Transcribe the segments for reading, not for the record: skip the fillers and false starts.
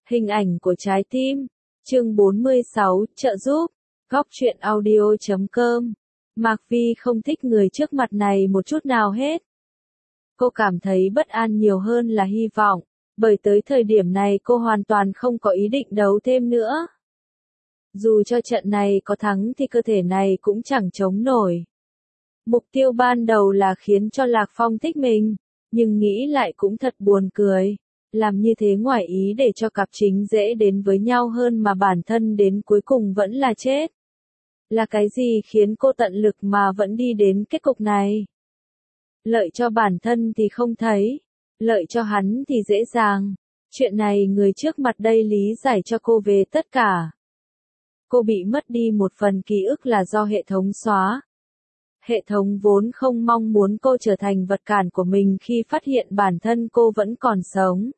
Hình ảnh của trái tim. Chương 46, trợ giúp. Góc truyện audio.com. Mạc Vi không thích người trước mặt này một chút nào hết. Cô cảm thấy bất an nhiều hơn là hy vọng, bởi tới thời điểm này cô hoàn toàn không có ý định đấu thêm nữa. Dù cho trận này có thắng thì cơ thể này cũng chẳng chống nổi. Mục tiêu ban đầu là khiến cho Lạc Phong thích mình, nhưng nghĩ lại cũng thật buồn cười. Làm như thế ngoài ý để cho cặp chính dễ đến với nhau hơn mà bản thân đến cuối cùng vẫn là chết. Là cái gì khiến cô tận lực mà vẫn đi đến kết cục này? Lợi cho bản thân thì không thấy, lợi cho hắn thì dễ dàng. Chuyện này người trước mặt đây lý giải cho cô về tất cả. Cô bị mất đi một phần ký ức là do hệ thống xóa. Hệ thống vốn không mong muốn cô trở thành vật cản của mình khi phát hiện bản thân cô vẫn còn sống.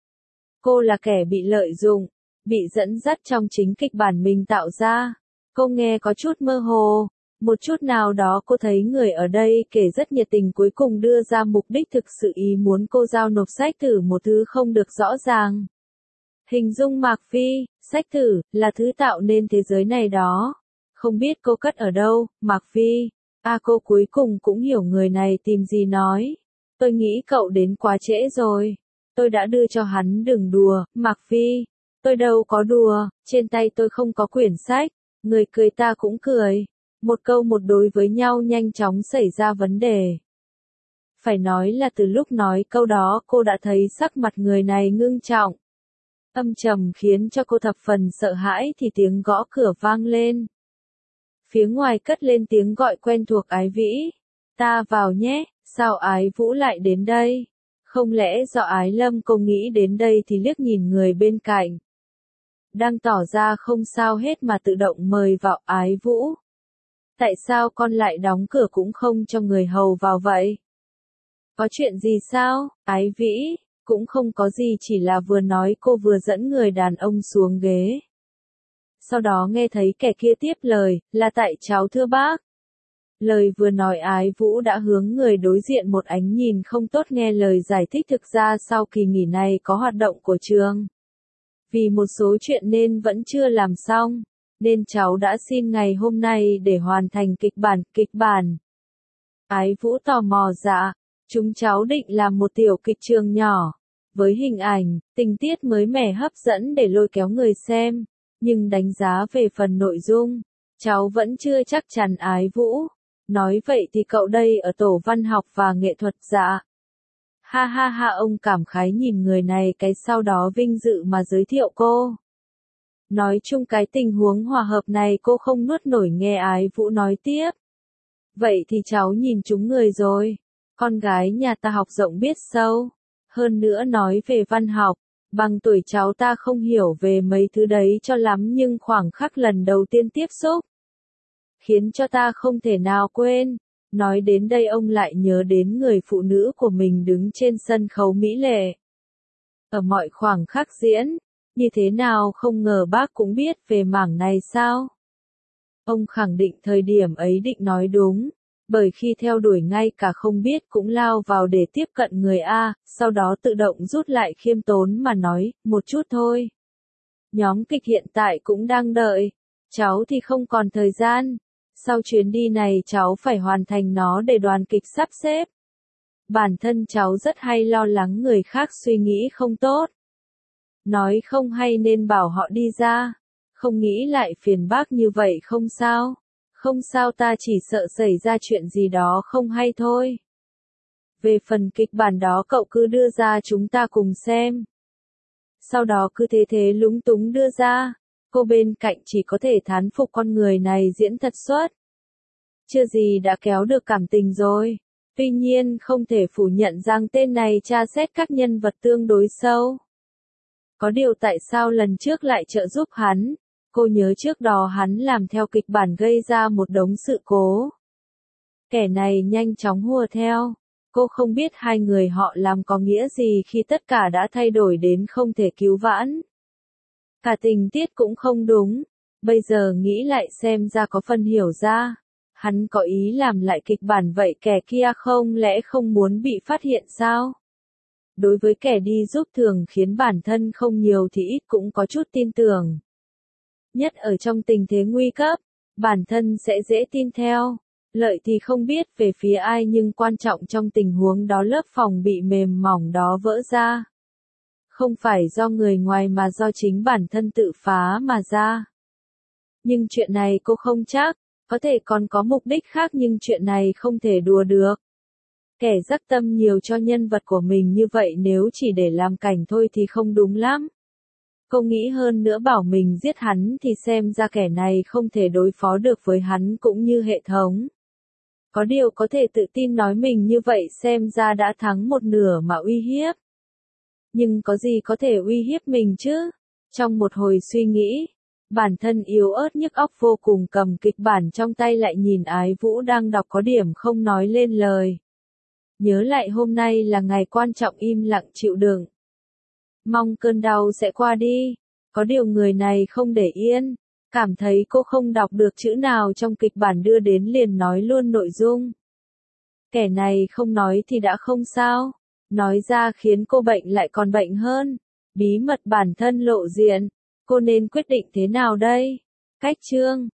Cô là kẻ bị lợi dụng, bị dẫn dắt trong chính kịch bản mình tạo ra. Cô nghe có chút mơ hồ, một chút nào đó cô thấy người ở đây kể rất nhiệt tình cuối cùng đưa ra mục đích thực sự ý muốn cô giao nộp sách thử một thứ không được rõ ràng. Hình dung Mạc Phi, sách thử, là thứ tạo nên thế giới này đó. Không biết cô cất ở đâu, Mạc Phi. Cô cuối cùng cũng hiểu người này tìm gì nói. Tôi nghĩ cậu đến quá trễ rồi. Tôi đã đưa cho hắn đừng đùa, Mạc Phi. Tôi đâu có đùa, trên tay tôi không có quyển sách. Người cười ta cũng cười. Một câu một đối với nhau nhanh chóng xảy ra vấn đề. Phải nói là từ lúc nói câu đó cô đã thấy sắc mặt người này ngưng trọng. Âm trầm khiến cho cô thập phần sợ hãi thì tiếng gõ cửa vang lên. Phía ngoài cất lên tiếng gọi quen thuộc Ái Vĩ. Ta vào nhé, sao Ái Vũ lại đến đây? Không lẽ do Ái Lâm cô nghĩ đến đây thì liếc nhìn người bên cạnh. Đang tỏ ra không sao hết mà tự động mời vào Ái Vũ. Tại sao con lại đóng cửa cũng không cho người hầu vào vậy? Có chuyện gì sao, Ái Vĩ? Cũng không có gì, chỉ là vừa nói cô vừa dẫn người đàn ông xuống ghế. Sau đó nghe thấy kẻ kia tiếp lời, là tại cháu thưa bác. Lời vừa nói Ái Vũ đã hướng người đối diện một ánh nhìn không tốt nghe lời giải thích thực ra sau kỳ nghỉ này có hoạt động của trường. Vì một số chuyện nên vẫn chưa làm xong, nên cháu đã xin ngày hôm nay để hoàn thành kịch bản. Ái Vũ tò mò dạ, chúng cháu định làm một tiểu kịch trường nhỏ, với hình ảnh, tình tiết mới mẻ hấp dẫn để lôi kéo người xem. Nhưng đánh giá về phần nội dung, cháu vẫn chưa chắc chắn Ái Vũ. Nói vậy thì cậu đây ở tổ văn học và nghệ thuật dạ. Ha ha ha, ông cảm khái nhìn người này cái sau đó vinh dự mà giới thiệu cô. Nói chung cái tình huống hòa hợp này cô không nuốt nổi nghe Ái Vũ nói tiếp. Vậy thì cháu nhìn chúng người rồi. Con gái nhà ta học rộng biết sâu. Hơn nữa nói về văn học. Bằng tuổi cháu ta không hiểu về mấy thứ đấy cho lắm nhưng khoảng khắc lần đầu tiên tiếp xúc. Khiến cho ta không thể nào quên. Nói đến đây ông lại nhớ đến người phụ nữ của mình đứng trên sân khấu mỹ lệ. Ở mọi khoảng khắc diễn, như thế nào không ngờ bác cũng biết về mảng này sao? Ông khẳng định thời điểm ấy định nói đúng. Bởi khi theo đuổi ngay cả không biết cũng lao vào để tiếp cận người A, sau đó tự động rút lại khiêm tốn mà nói, một chút thôi. Nhóm kịch hiện tại cũng đang đợi, cháu thì không còn thời gian, sau chuyến đi này cháu phải hoàn thành nó để đoàn kịch sắp xếp. Bản thân cháu rất hay lo lắng người khác suy nghĩ không tốt. Nói không hay nên bảo họ đi ra, không nghĩ lại phiền bác như vậy không sao. Không sao, ta chỉ sợ xảy ra chuyện gì đó không hay thôi. Về phần kịch bản đó cậu cứ đưa ra chúng ta cùng xem. Sau đó cứ thế lúng túng đưa ra, cô bên cạnh chỉ có thể thán phục con người này diễn thật xuất. Chưa gì đã kéo được cảm tình rồi. Tuy nhiên không thể phủ nhận rằng tên này tra xét các nhân vật tương đối sâu. Có điều tại sao lần trước lại trợ giúp hắn? Cô nhớ trước đó hắn làm theo kịch bản gây ra một đống sự cố. Kẻ này nhanh chóng hùa theo. Cô không biết hai người họ làm có nghĩa gì khi tất cả đã thay đổi đến không thể cứu vãn. Cả tình tiết cũng không đúng. Bây giờ nghĩ lại xem ra có phần hiểu ra. Hắn có ý làm lại kịch bản vậy kẻ kia không lẽ không muốn bị phát hiện sao? đối với kẻ đi giúp thường khiến bản thân không nhiều thì ít cũng có chút tin tưởng. Nhất ở trong tình thế nguy cấp, bản thân sẽ dễ tin theo. Lợi thì không biết về phía ai nhưng quan trọng trong tình huống đó lớp phòng bị mềm mỏng đó vỡ ra. Không phải do người ngoài mà do chính bản thân tự phá mà ra. Nhưng chuyện này cô không chắc, có thể còn có mục đích khác nhưng chuyện này không thể đùa được. Kẻ dắc tâm nhiều cho nhân vật của mình như vậy nếu chỉ để làm cảnh thôi thì không đúng lắm. Cô nghĩ hơn nữa bảo mình giết hắn thì xem ra kẻ này không thể đối phó được với hắn cũng như hệ thống. Có điều có thể tự tin nói mình như vậy xem ra đã thắng một nửa mà uy hiếp. Nhưng có gì có thể uy hiếp mình chứ? Trong một hồi suy nghĩ, bản thân yếu ớt nhức óc vô cùng cầm kịch bản trong tay lại nhìn Ái Vũ đang đọc có điểm không nói lên lời. Nhớ lại hôm nay là ngày quan trọng im lặng chịu đựng. Mong cơn đau sẽ qua đi. Có điều người này không để yên. Cảm thấy cô không đọc được chữ nào trong kịch bản đưa đến liền nói luôn nội dung. Kẻ này không nói thì đã không sao. Nói ra khiến cô bệnh lại còn bệnh hơn. Bí mật bản thân lộ diện. Cô nên quyết định thế nào đây? Cách chương